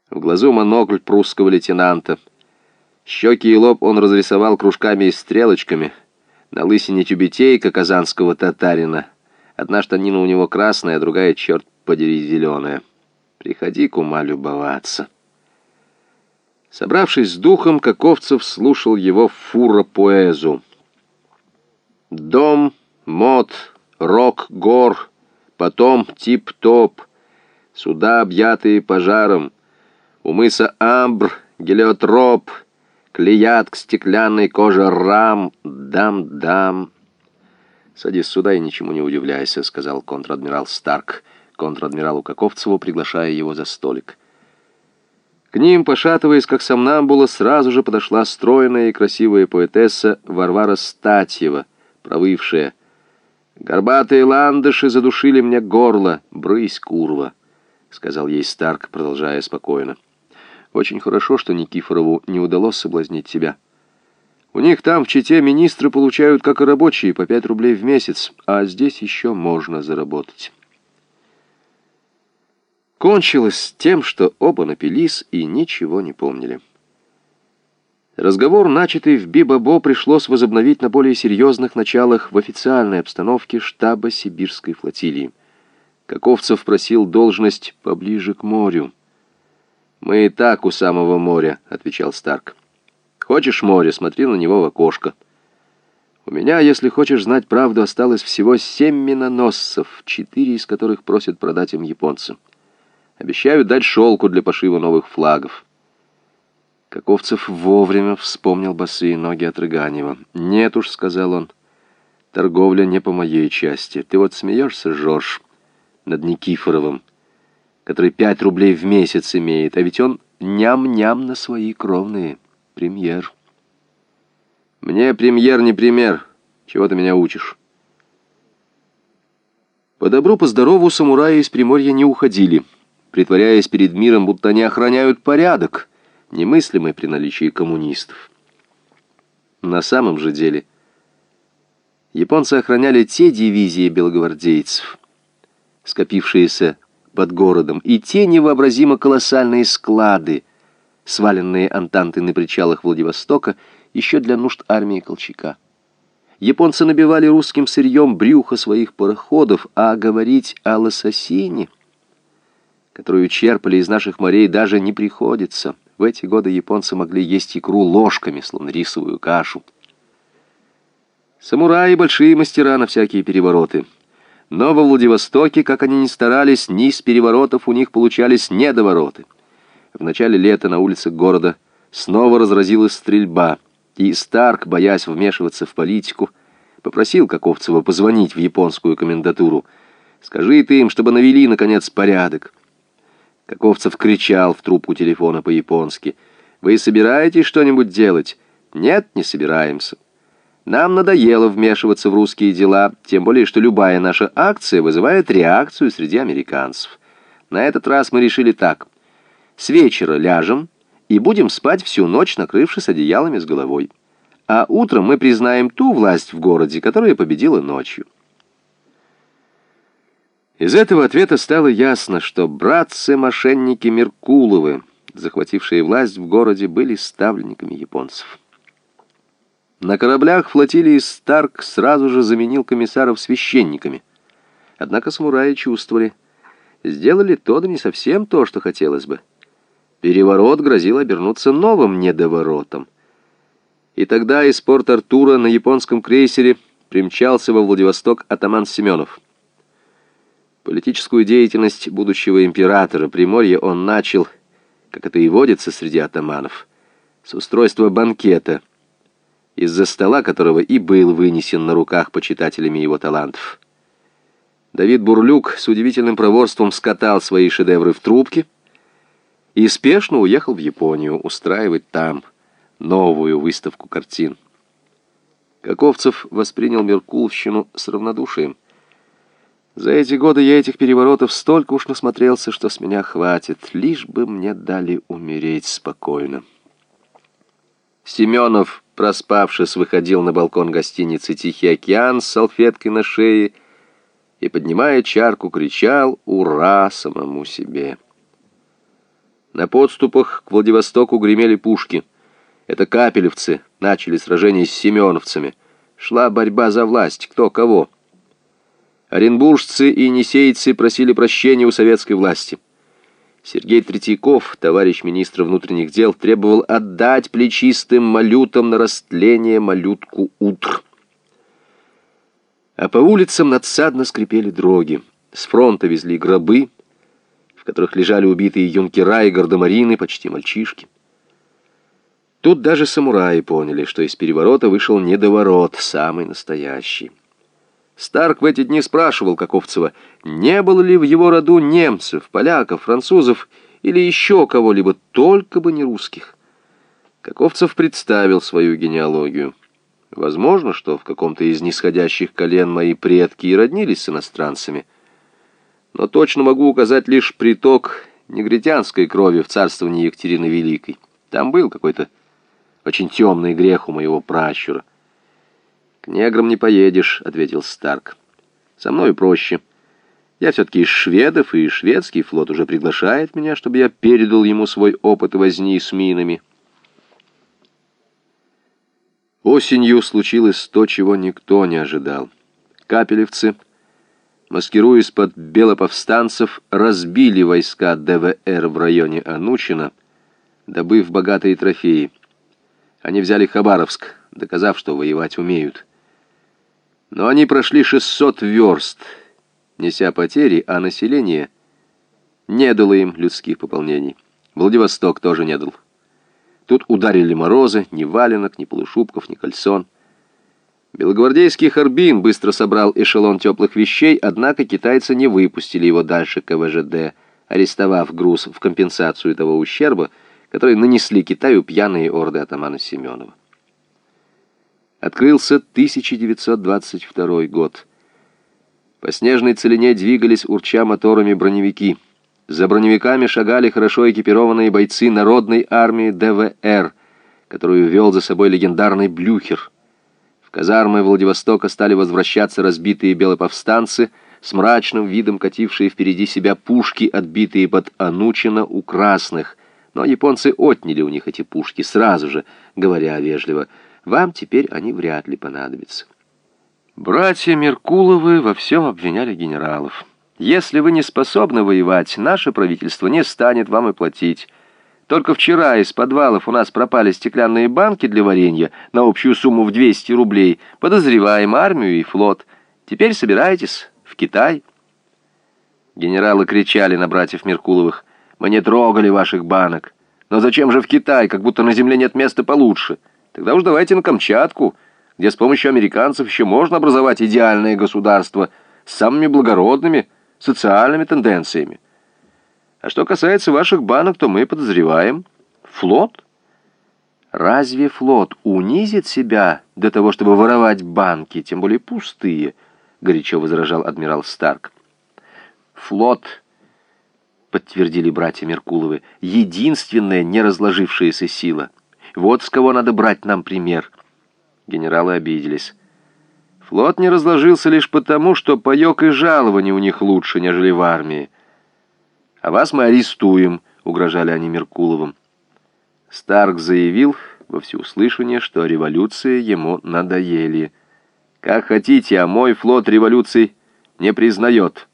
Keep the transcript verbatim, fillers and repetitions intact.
В глазу монокль прусского лейтенанта. Щеки и лоб он разрисовал кружками и стрелочками. На лысине тюбетейка казанского татарина. Одна штанина у него красная, а другая, черт подери, зеленая. Приходи, кума, любоваться. Собравшись с духом, Каковцев слушал его фура-поэзу. Дом, мод, рок, гор, потом тип-топ, суда, объятые пожаром, у мыса Амбр, гелиотроп, клеят к стеклянной коже рам, дам-дам. «Садись сюда и ничему не удивляйся», — сказал контр-адмирал Старк контр-адмиралу Каковцеву, приглашая его за столик. К ним, пошатываясь, как сомнамбула, сразу же подошла стройная и красивая поэтесса Варвара Статьева, провывшая: «Горбатые ландыши задушили мне горло, брысь, курва», — сказал ей Старк, продолжая спокойно. «Очень хорошо, что Никифорову не удалось соблазнить тебя. У них там в Чите министры получают, как и рабочие, по пять рублей в месяц, а здесь еще можно заработать». Кончилось тем, что оба напились и ничего не помнили. Разговор, начатый в Бибабо, пришлось возобновить на более серьезных началах в официальной обстановке штаба Сибирской флотилии. Каковцев просил должность поближе к морю. «Мы и так у самого моря», — отвечал Старк. «Хочешь море, смотри на него в окошко. У меня, если хочешь знать правду, осталось всего семь миноносцев, четыре из которых просят продать им японцы. Обещают дать шелку для пошива новых флагов». Каковцев вовремя вспомнил босые ноги Отрыганева. «Нет уж», — сказал он, — «торговля не по моей части. Ты вот смеешься, Жорж, над Никифоровым, который пять рублей в месяц имеет, а ведь он ням-ням на свои кровные. Премьер». «Мне премьер не пример. Чего ты меня учишь?» По добру, по здорову самураи из Приморья не уходили, притворяясь перед миром, будто они охраняют порядок, немыслимый при наличии коммунистов. На самом же деле японцы охраняли те дивизии белогвардейцев, скопившиеся под городом, и те невообразимо колоссальные склады, сваленные Антантой на причалах Владивостока еще для нужд армии Колчака. Японцы набивали русским сырьем брюхо своих пароходов, а говорить о лососине, которую черпали из наших морей, даже не приходится. В эти годы японцы могли есть икру ложками, словно рисовую кашу. Самураи — большие мастера на всякие перевороты. Но во Владивостоке, как они ни старались, ни из переворотов у них получались недовороты. В начале лета на улицах города снова разразилась стрельба, и Старк, боясь вмешиваться в политику, попросил Каковцева позвонить в японскую комендатуру. «Скажи ты им, чтобы навели, наконец, порядок». Каковцев кричал в трубку телефона по-японски: «Вы собираетесь что-нибудь делать?» «Нет, не собираемся. Нам надоело вмешиваться в русские дела, тем более, что любая наша акция вызывает реакцию среди американцев. На этот раз мы решили так: с вечера ляжем и будем спать всю ночь, накрывшись одеялами с головой. А утром мы признаем ту власть в городе, которая победила ночью». Из этого ответа стало ясно, что братцы-мошенники Меркуловы, захватившие власть в городе, были ставленниками японцев. На кораблях флотилии Старк сразу же заменил комиссаров священниками. Однако самураи чувствовали, сделали то, да не совсем то, что хотелось бы. Переворот грозил обернуться новым недоворотом. И тогда из Порт-Артура на японском крейсере примчался во Владивосток атаман Семенов. Политическую деятельность будущего императора Приморья он начал, как это и водится среди атаманов, с устройства банкета, из-за стола которого и был вынесен на руках почитателями его талантов. Давид Бурлюк с удивительным проворством скатал свои шедевры в трубки и спешно уехал в Японию устраивать там новую выставку картин. Каковцев воспринял Меркуловщину с равнодушием. «За эти годы я этих переворотов столько уж насмотрелся, что с меня хватит, лишь бы мне дали умереть спокойно». Семенов, проспавшись, выходил на балкон гостиницы «Тихий океан» с салфеткой на шее и, поднимая чарку, кричал «Ура!» самому себе. На подступах к Владивостоку гремели пушки. Это капелевцы начали сражение с семеновцами. Шла борьба за власть, кто кого. Оренбуржцы и енисейцы просили прощения у советской власти. Сергей Третьяков, товарищ министра внутренних дел, требовал отдать плечистым малютам на растление малютку утр. А по улицам надсадно скрипели дроги. С фронта везли гробы, в которых лежали убитые юнкера и гардемарины, почти мальчишки. Тут даже самураи поняли, что из переворота вышел недоворот, самый настоящий. Старк в эти дни спрашивал Каковцева, не было ли в его роду немцев, поляков, французов или еще кого-либо, только бы не русских. Каковцев представил свою генеалогию. Возможно, что в каком-то из нисходящих колен мои предки и роднились с иностранцами, но точно могу указать лишь приток негритянской крови в царствовании Екатерины Великой. Там был какой-то очень темный грех у моего пращура. «К неграм не поедешь», — ответил Старк. «Со мной проще. Я все-таки из шведов, и шведский флот уже приглашает меня, чтобы я передал ему свой опыт возни с минами». Осенью случилось то, чего никто не ожидал. Капелевцы, маскируясь под белоповстанцев, разбили войска ДВР в районе Анучина, добыв богатые трофеи. Они взяли Хабаровск, доказав, что воевать умеют. Но они прошли шестьсот верст, неся потери, а население не дало им людских пополнений. Владивосток тоже не дал. Тут ударили морозы, ни валенок, ни полушубков, ни кальсон. Белогвардейский Харбин быстро собрал эшелон теплых вещей, однако китайцы не выпустили его дальше ка вэ жэ дэ, арестовав груз в компенсацию того ущерба, который нанесли Китаю пьяные орды атамана Семенова. Открылся тысяча девятьсот двадцать второй год. По снежной целине двигались, урча моторами, броневики. За броневиками шагали хорошо экипированные бойцы народной армии дэ вэ эр, которую вел за собой легендарный Блюхер. В казармы Владивостока стали возвращаться разбитые белоповстанцы, с мрачным видом катившие впереди себя пушки, отбитые под Анучино у красных. Но японцы отняли у них эти пушки сразу же, говоря вежливо: «Вам теперь они вряд ли понадобятся». Братья Меркуловы во всем обвиняли генералов. «Если вы не способны воевать, наше правительство не станет вам и платить. Только вчера из подвалов у нас пропали стеклянные банки для варенья на общую сумму в двести рублей. Подозреваем армию и флот. Теперь собирайтесь в Китай». Генералы кричали на братьев Меркуловых: «Мы не трогали ваших банок. Но зачем же в Китай, как будто на земле нет места получше? Тогда уж давайте на Камчатку, где с помощью американцев еще можно образовать идеальное государство с самыми благородными социальными тенденциями. А что касается ваших банок, то мы подозреваем флот». «Разве флот унизит себя до того, чтобы воровать банки, тем более пустые?» — горячо возражал адмирал Старк. «Флот», — подтвердили братья Меркуловы, — «единственная не разложившаяся сила. Вот с кого надо брать нам пример». Генералы обиделись. «Флот не разложился лишь потому, что паёк и жалование у них лучше, нежели в армии. А вас мы арестуем», — угрожали они Меркуловым. Старк заявил во всеуслышание, что революции ему надоели. «Как хотите, а мой флот революций не признает».